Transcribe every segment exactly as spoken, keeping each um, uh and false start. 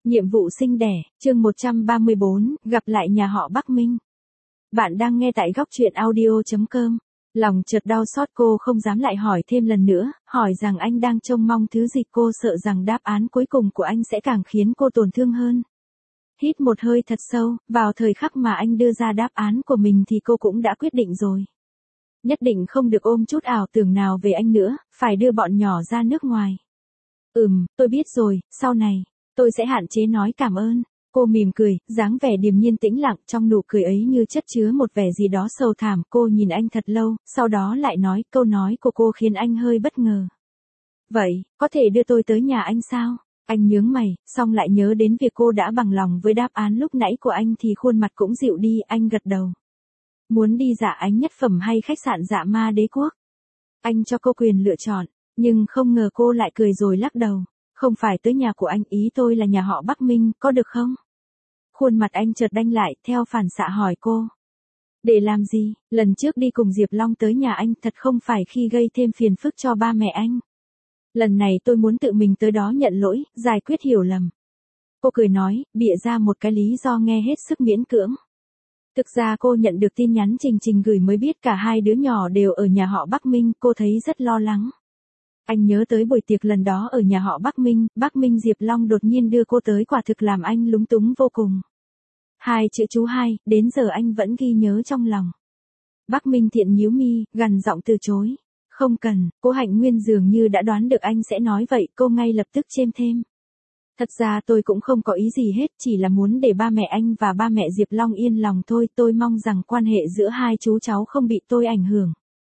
Nhiệm vụ sinh đẻ, chương một trăm ba mươi bốn, gặp lại nhà họ Bắc Minh. Bạn đang nghe tại góc truyện audio chấm com. Lòng chợt đau xót, cô không dám lại hỏi thêm lần nữa, hỏi rằng anh đang trông mong thứ gì, cô sợ rằng đáp án cuối cùng của anh sẽ càng khiến cô tổn thương hơn. Hít một hơi thật sâu, vào thời khắc mà anh đưa ra đáp án của mình thì cô cũng đã quyết định rồi. Nhất định không được ôm chút ảo tưởng nào về anh nữa, phải đưa bọn nhỏ ra nước ngoài. Ừm, tôi biết rồi, sau này, tôi sẽ hạn chế nói cảm ơn. Cô mỉm cười, dáng vẻ điềm nhiên tĩnh lặng, trong nụ cười ấy như chất chứa một vẻ gì đó sâu thẳm. Cô nhìn anh thật lâu, sau đó lại nói, câu nói của cô khiến anh hơi bất ngờ. Vậy, có thể đưa tôi tới nhà anh sao? Anh nhướng mày, xong lại nhớ đến việc cô đã bằng lòng với đáp án lúc nãy của anh thì khuôn mặt cũng dịu đi, anh gật đầu. Muốn đi Dạ Ánh Nhất Phẩm hay khách sạn Dạ Ma Đế Quốc? Anh cho cô quyền lựa chọn, nhưng không ngờ cô lại cười rồi lắc đầu. Không phải tới nhà của anh, ý tôi là nhà họ Bắc Minh, có được không? Khuôn mặt anh chợt đanh lại, theo phản xạ hỏi cô. Để làm gì? Lần trước đi cùng Diệp Long tới nhà anh, thật không phải khi gây thêm phiền phức cho ba mẹ anh. Lần này tôi muốn tự mình tới đó nhận lỗi, giải quyết hiểu lầm. Cô cười nói, bịa ra một cái lý do nghe hết sức miễn cưỡng. Thực ra cô nhận được tin nhắn Trình Trình gửi mới biết cả hai đứa nhỏ đều ở nhà họ Bắc Minh, cô thấy rất lo lắng. Anh nhớ tới buổi tiệc lần đó ở nhà họ Bắc Minh, Bắc Minh Diệp Long đột nhiên đưa cô tới, quả thực làm anh lúng túng vô cùng. Hai chữ chú hai, đến giờ anh vẫn ghi nhớ trong lòng. Bắc Minh Thiện nhíu mi, gằn giọng từ chối. Không cần, cô Hạnh Nguyên dường như đã đoán được anh sẽ nói vậy, cô ngay lập tức chêm thêm. Thật ra tôi cũng không có ý gì hết, chỉ là muốn để ba mẹ anh và ba mẹ Diệp Long yên lòng thôi, tôi mong rằng quan hệ giữa hai chú cháu không bị tôi ảnh hưởng.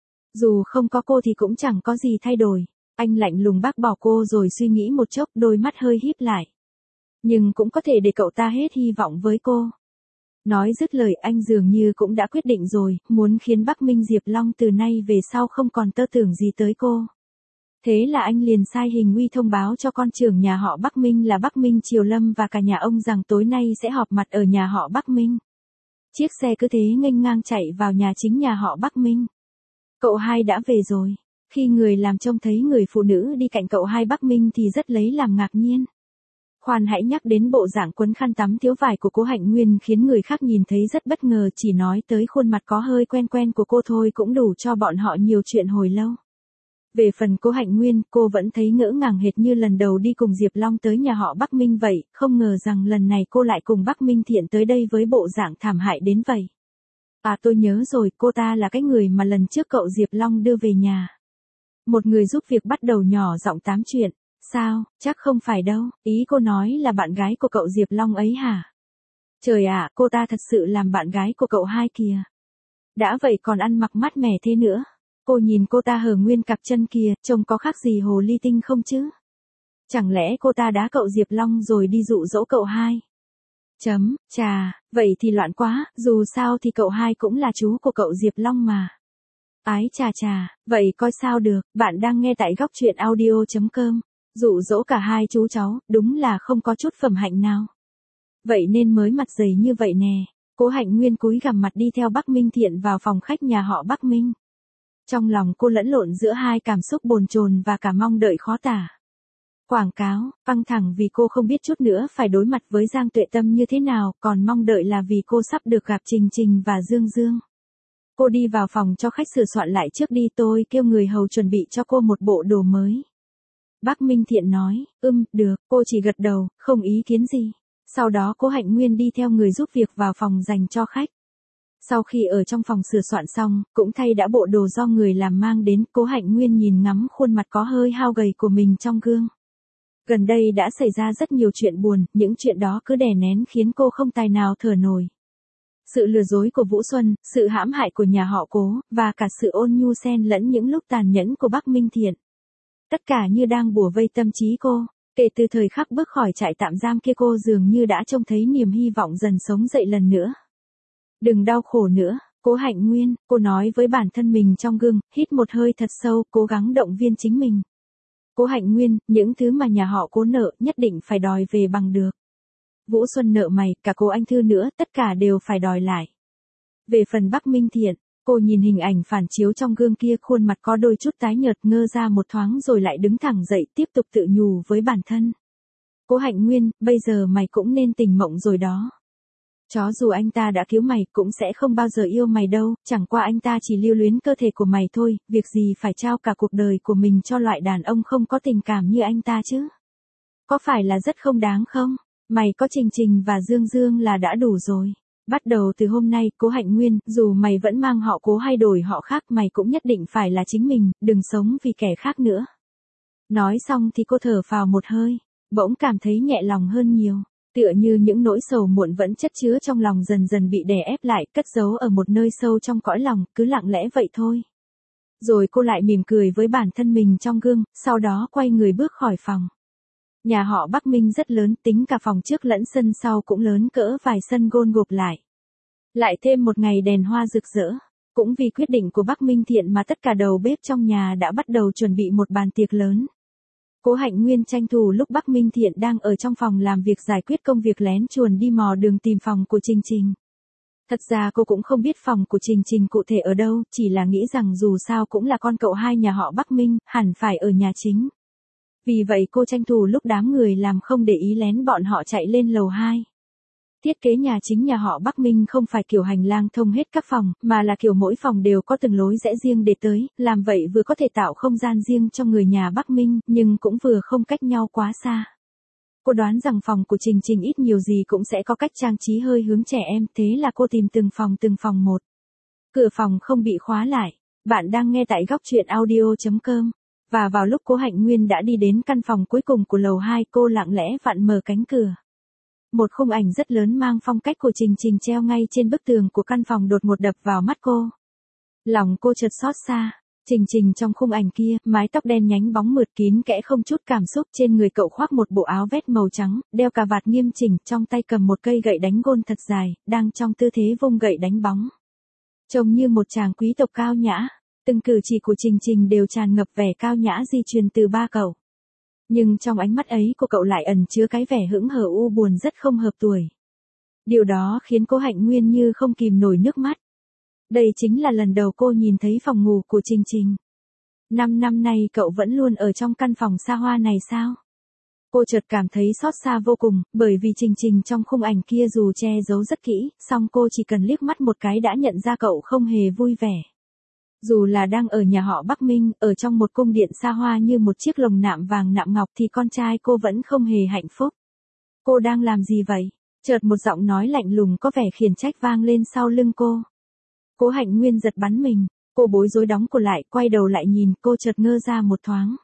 Dù không có cô thì cũng chẳng có gì thay đổi. Anh lạnh lùng bác bỏ cô rồi suy nghĩ một chốc, đôi mắt hơi híp lại. Nhưng cũng có thể để cậu ta hết hy vọng với cô. Nói dứt lời, anh dường như cũng đã quyết định rồi, muốn khiến Bắc Minh Diệp Long từ nay về sau không còn tơ tưởng gì tới cô. Thế là anh liền sai hình uy thông báo cho con trưởng nhà họ Bắc Minh là Bắc Minh Triều Lâm và cả nhà ông rằng tối nay sẽ họp mặt ở nhà họ Bắc Minh. Chiếc xe cứ thế nghênh ngang chạy vào nhà chính nhà họ Bắc Minh. Cậu hai đã về rồi. Khi người làm trông thấy người phụ nữ đi cạnh cậu hai Bắc Minh thì rất lấy làm ngạc nhiên. Khoan hãy nhắc đến bộ dạng quấn khăn tắm thiếu vải của cô Hạnh Nguyên khiến người khác nhìn thấy rất bất ngờ, chỉ nói tới khuôn mặt có hơi quen quen của cô thôi cũng đủ cho bọn họ nhiều chuyện hồi lâu. Về phần cô Hạnh Nguyên, cô vẫn thấy ngỡ ngàng hệt như lần đầu đi cùng Diệp Long tới nhà họ Bắc Minh vậy, không ngờ rằng lần này cô lại cùng Bắc Minh Thiện tới đây với bộ dạng thảm hại đến vậy. À, tôi nhớ rồi, cô ta là cái người mà lần trước cậu Diệp Long đưa về nhà. Một người giúp việc bắt đầu nhỏ giọng tám chuyện. Sao, chắc không phải đâu, ý cô nói là bạn gái của cậu Diệp Long ấy hả? Trời ạ, cô ta thật sự làm bạn gái của cậu hai kìa. Đã vậy còn ăn mặc mát mẻ thế nữa. Cô nhìn cô ta hở nguyên cặp chân kìa, trông có khác gì hồ ly tinh không chứ? Chẳng lẽ cô ta đá cậu Diệp Long rồi đi dụ dỗ cậu hai? Chấm, chà, vậy thì loạn quá, dù sao thì cậu hai cũng là chú của cậu Diệp Long mà. Ái chà chà, vậy coi sao được, bạn đang nghe tại góc truyện audio chấm com. Dụ dỗ cả hai chú cháu, đúng là không có chút phẩm hạnh nào. Vậy nên mới mặt dày như vậy nè. Cố Hạnh Nguyên cúi gằm mặt đi theo Bắc Minh Thiện vào phòng khách nhà họ Bắc Minh. Trong lòng cô lẫn lộn giữa hai cảm xúc bồn chồn và cả mong đợi khó tả. Quảng cáo, căng thẳng vì cô không biết chút nữa phải đối mặt với Giang Tuệ Tâm như thế nào, còn mong đợi là vì cô sắp được gặp Trình Trình và Dương Dương. Cô đi vào phòng cho khách sửa soạn lại trước đi, tôi kêu người hầu chuẩn bị cho cô một bộ đồ mới. Bắc Minh Thiện nói, ưm, được, cô chỉ gật đầu, không ý kiến gì. Sau đó cô Hạnh Nguyên đi theo người giúp việc vào phòng dành cho khách. Sau khi ở trong phòng sửa soạn xong, cũng thay đã bộ đồ do người làm mang đến, cô Hạnh Nguyên nhìn ngắm khuôn mặt có hơi hao gầy của mình trong gương. Gần đây đã xảy ra rất nhiều chuyện buồn, những chuyện đó cứ đè nén khiến cô không tài nào thở nổi. Sự lừa dối của Vũ Xuân, sự hãm hại của nhà họ Cố, và cả sự ôn nhu xen lẫn những lúc tàn nhẫn của Bắc Minh Thiện. Tất cả như đang bủa vây tâm trí cô. Kể từ thời khắc bước khỏi trại tạm giam kia, cô dường như đã trông thấy niềm hy vọng dần sống dậy lần nữa. Đừng đau khổ nữa, Cố Hạnh Nguyên, cô nói với bản thân mình trong gương, hít một hơi thật sâu, cố gắng động viên chính mình. Cố Hạnh Nguyên, những thứ mà nhà họ Cố nợ nhất định phải đòi về bằng được. Vũ Xuân nợ mày, cả cô Anh Thư nữa, tất cả đều phải đòi lại. Về phần Bắc Minh Thiện, cô nhìn hình ảnh phản chiếu trong gương kia, khuôn mặt có đôi chút tái nhợt, ngơ ra một thoáng rồi lại đứng thẳng dậy tiếp tục tự nhủ với bản thân. Cố Hạnh Nguyên, bây giờ mày cũng nên tỉnh mộng rồi đó. Chó dù anh ta đã cứu mày cũng sẽ không bao giờ yêu mày đâu, chẳng qua anh ta chỉ lưu luyến cơ thể của mày thôi, việc gì phải trao cả cuộc đời của mình cho loại đàn ông không có tình cảm như anh ta chứ. Có phải là rất không đáng không? Mày có Trình Trình và Dương Dương là đã đủ rồi. Bắt đầu từ hôm nay, Cố Hạnh Nguyên, dù mày vẫn mang họ Cố hay đổi họ khác, mày cũng nhất định phải là chính mình, đừng sống vì kẻ khác nữa. Nói xong thì cô thở phào một hơi, bỗng cảm thấy nhẹ lòng hơn nhiều. Tựa như những nỗi sầu muộn vẫn chất chứa trong lòng dần dần bị đè ép lại, cất giấu ở một nơi sâu trong cõi lòng, cứ lặng lẽ vậy thôi. Rồi cô lại mỉm cười với bản thân mình trong gương, sau đó quay người bước khỏi phòng. Nhà họ Bắc Minh rất lớn, tính cả phòng trước lẫn sân sau cũng lớn cỡ vài sân gôn gộp lại. Lại thêm một ngày đèn hoa rực rỡ. Cũng vì quyết định của Bắc Minh Thiện mà tất cả đầu bếp trong nhà đã bắt đầu chuẩn bị một bàn tiệc lớn. Cố Hạnh Nguyên tranh thủ lúc Bắc Minh Thiện đang ở trong phòng làm việc giải quyết công việc lén chuồn đi mò đường tìm phòng của Trình Trình. Thật ra cô cũng không biết phòng của Trình Trình cụ thể ở đâu, chỉ là nghĩ rằng dù sao cũng là con cậu hai nhà họ Bắc Minh, hẳn phải ở nhà chính. Vì vậy cô tranh thủ lúc đám người làm không để ý lén bọn họ chạy lên lầu hai. Thiết kế nhà chính nhà họ Bắc Minh không phải kiểu hành lang thông hết các phòng, mà là kiểu mỗi phòng đều có từng lối rẽ riêng để tới, làm vậy vừa có thể tạo không gian riêng cho người nhà Bắc Minh, nhưng cũng vừa không cách nhau quá xa. Cô đoán rằng phòng của Trình Trình ít nhiều gì cũng sẽ có cách trang trí hơi hướng trẻ em, thế là cô tìm từng phòng từng phòng một. Cửa phòng không bị khóa lại. Bạn đang nghe tại góc truyện audio chấm com. Và vào lúc Cố Hạnh Nguyên đã đi đến căn phòng cuối cùng của lầu hai, cô lặng lẽ vặn mở cánh cửa. Một khung ảnh rất lớn mang phong cách của Trình Trình treo ngay trên bức tường của căn phòng đột ngột đập vào mắt cô. Lòng cô chợt xót xa. Trình Trình trong khung ảnh kia, mái tóc đen nhánh bóng mượt kín kẽ không chút cảm xúc, trên người cậu khoác một bộ áo vest màu trắng, đeo cà vạt nghiêm chỉnh, trong tay cầm một cây gậy đánh gôn thật dài, đang trong tư thế vung gậy đánh bóng. Trông như một chàng quý tộc cao nhã, từng cử chỉ của Trình Trình đều tràn ngập vẻ cao nhã di truyền từ ba cậu. Nhưng trong ánh mắt ấy của cậu lại ẩn chứa cái vẻ hững hờ u buồn rất không hợp tuổi. Điều đó khiến Cố Hạnh Nguyên như không kìm nổi nước mắt. Đây chính là lần đầu cô nhìn thấy phòng ngủ của Trình Trình. Năm năm nay cậu vẫn luôn ở trong căn phòng xa hoa này sao? Cô chợt cảm thấy xót xa vô cùng, bởi vì Trình Trình trong khung ảnh kia dù che giấu rất kỹ, song cô chỉ cần liếc mắt một cái đã nhận ra cậu không hề vui vẻ. Dù là đang ở nhà họ Bắc Minh, ở trong một cung điện xa hoa như một chiếc lồng nạm vàng nạm ngọc thì con trai cô vẫn không hề hạnh phúc. Cô đang làm gì vậy? Chợt một giọng nói lạnh lùng có vẻ khiển trách vang lên sau lưng cô. Cố Hạnh Nguyên giật bắn mình, cô bối rối đóng cửa lại, quay đầu lại nhìn, cô chợt ngơ ra một thoáng.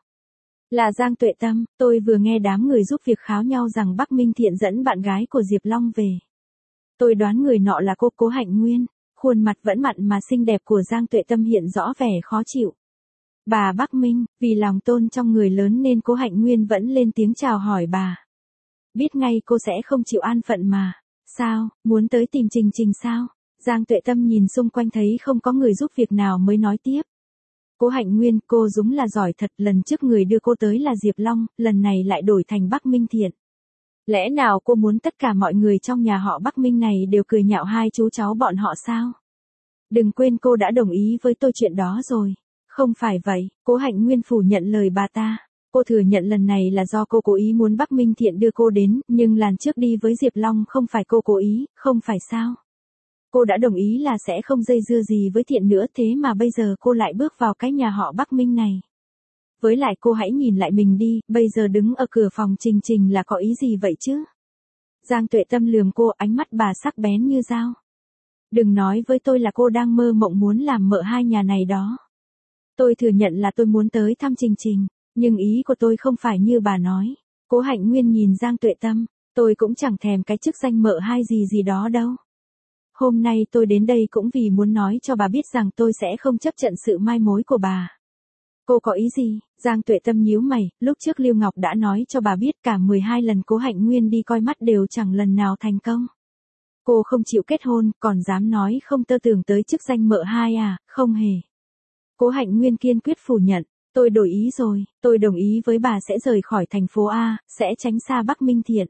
Là Giang Tuệ Tâm, tôi vừa nghe đám người giúp việc kháo nhau rằng Bắc Minh Thiện dẫn bạn gái của Diệp Long về. Tôi đoán người nọ là cô Cố Hạnh Nguyên. Khuôn mặt vẫn mặn mà xinh đẹp của Giang Tuệ Tâm hiện rõ vẻ khó chịu. Bà Bắc Minh, vì lòng tôn trong người lớn nên Cố Hạnh Nguyên vẫn lên tiếng chào hỏi bà. Biết ngay cô sẽ không chịu an phận mà. Sao, muốn tới tìm Trình Trình sao? Giang Tuệ Tâm nhìn xung quanh thấy không có người giúp việc nào mới nói tiếp. Cố Hạnh Nguyên, cô đúng là giỏi thật, lần trước người đưa cô tới là Diệp Long, lần này lại đổi thành Bắc Minh Thiện. Lẽ nào cô muốn tất cả mọi người trong nhà họ Bắc Minh này đều cười nhạo hai chú cháu bọn họ sao? Đừng quên cô đã đồng ý với tôi chuyện đó rồi. Không phải vậy, Cố Hạnh Nguyên phủ nhận lời bà ta. Cô thừa nhận lần này là do cô cố ý muốn Bắc Minh Thiện đưa cô đến, nhưng lần trước đi với Diệp Long không phải cô cố ý, không phải sao? Cô đã đồng ý là sẽ không dây dưa gì với Thiện nữa, thế mà bây giờ cô lại bước vào cái nhà họ Bắc Minh này. Với lại cô hãy nhìn lại mình đi, bây giờ đứng ở cửa phòng Trình Trình là có ý gì vậy chứ? Giang Tuệ Tâm lườm cô, ánh mắt bà sắc bén như dao. Đừng nói với tôi là cô đang mơ mộng muốn làm mợ hai nhà này đó. Tôi thừa nhận là tôi muốn tới thăm Trình Trình, nhưng ý của tôi không phải như bà nói. Cố Hạnh Nguyên nhìn Giang Tuệ Tâm, tôi cũng chẳng thèm cái chức danh mợ hai gì gì đó đâu. Hôm nay tôi đến đây cũng vì muốn nói cho bà biết rằng tôi sẽ không chấp nhận sự mai mối của bà. Cô có ý gì? Giang Tuệ Tâm nhíu mày, lúc trước Lưu Ngọc đã nói cho bà biết cả mười hai lần Cố Hạnh Nguyên đi coi mắt đều chẳng lần nào thành công. Cô không chịu kết hôn, còn dám nói không tơ tưởng tới chức danh mợ hai à, không hề. Cố Hạnh Nguyên kiên quyết phủ nhận, tôi đổi ý rồi, tôi đồng ý với bà sẽ rời khỏi thành phố A, sẽ tránh xa Bắc Minh Thiện.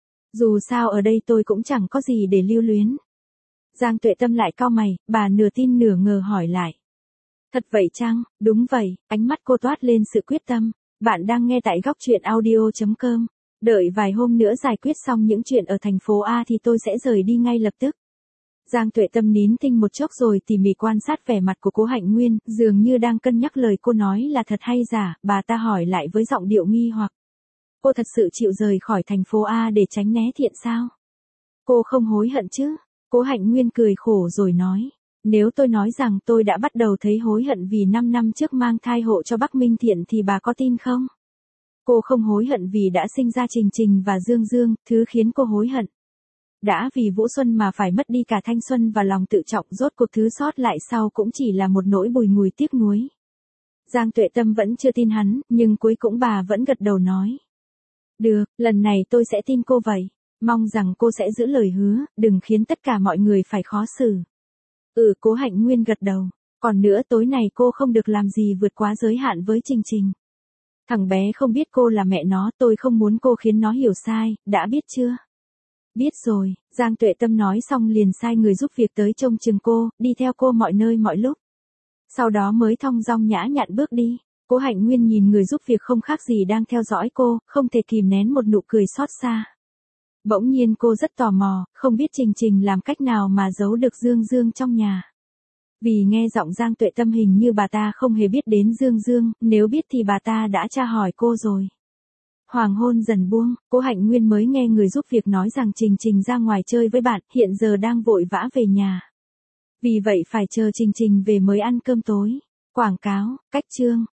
Dù sao ở đây tôi cũng chẳng có gì để lưu luyến. Giang Tuệ Tâm lại cau mày, bà nửa tin nửa ngờ hỏi lại. Thật vậy chăng? Đúng vậy, ánh mắt cô toát lên sự quyết tâm. Bạn đang nghe tại góc truyện audio chấm com. Đợi vài hôm nữa giải quyết xong những chuyện ở thành phố A thì tôi sẽ rời đi ngay lập tức. Giang Tuệ Tâm nín thinh một chốc rồi tỉ mỉ quan sát vẻ mặt của Cố Hạnh Nguyên, dường như đang cân nhắc lời cô nói là thật hay giả, bà ta hỏi lại với giọng điệu nghi hoặc. Cô thật sự chịu rời khỏi thành phố A để tránh né Thiện sao? Cô không hối hận chứ? Cố Hạnh Nguyên cười khổ rồi nói. Nếu tôi nói rằng tôi đã bắt đầu thấy hối hận vì năm năm trước mang thai hộ cho Bắc Minh Thiện thì bà có tin không? Cô không hối hận vì đã sinh ra Trình Trình và Dương Dương, thứ khiến cô hối hận. Đã vì Vũ Xuân mà phải mất đi cả thanh xuân và lòng tự trọng, rốt cuộc thứ sót lại sau cũng chỉ là một nỗi bùi ngùi tiếc nuối. Giang Tuệ Tâm vẫn chưa tin hắn, nhưng cuối cùng bà vẫn gật đầu nói. Được, lần này tôi sẽ tin cô vậy. Mong rằng cô sẽ giữ lời hứa, đừng khiến tất cả mọi người phải khó xử. Ừ, Cố Hạnh Nguyên gật đầu. Còn nữa, tối này cô không được làm gì vượt quá giới hạn với Trình Trình. Thằng bé không biết cô là mẹ nó, tôi không muốn cô khiến nó hiểu sai, đã biết chưa? Biết rồi, Giang Tuệ Tâm nói xong liền sai người giúp việc tới trông chừng cô, đi theo cô mọi nơi mọi lúc. Sau đó mới thong dong nhã nhặn bước đi. Cố Hạnh Nguyên nhìn người giúp việc không khác gì đang theo dõi cô, không thể kìm nén một nụ cười xót xa. Bỗng nhiên cô rất tò mò, không biết Trình Trình làm cách nào mà giấu được Dương Dương trong nhà. Vì nghe giọng Giang Tuệ Tâm hình như bà ta không hề biết đến Dương Dương, nếu biết thì bà ta đã tra hỏi cô rồi. Hoàng hôn dần buông, Cố Hạnh Nguyên mới nghe người giúp việc nói rằng Trình Trình ra ngoài chơi với bạn, hiện giờ đang vội vã về nhà. Vì vậy phải chờ Trình Trình về mới ăn cơm tối. Quảng cáo, cách chương.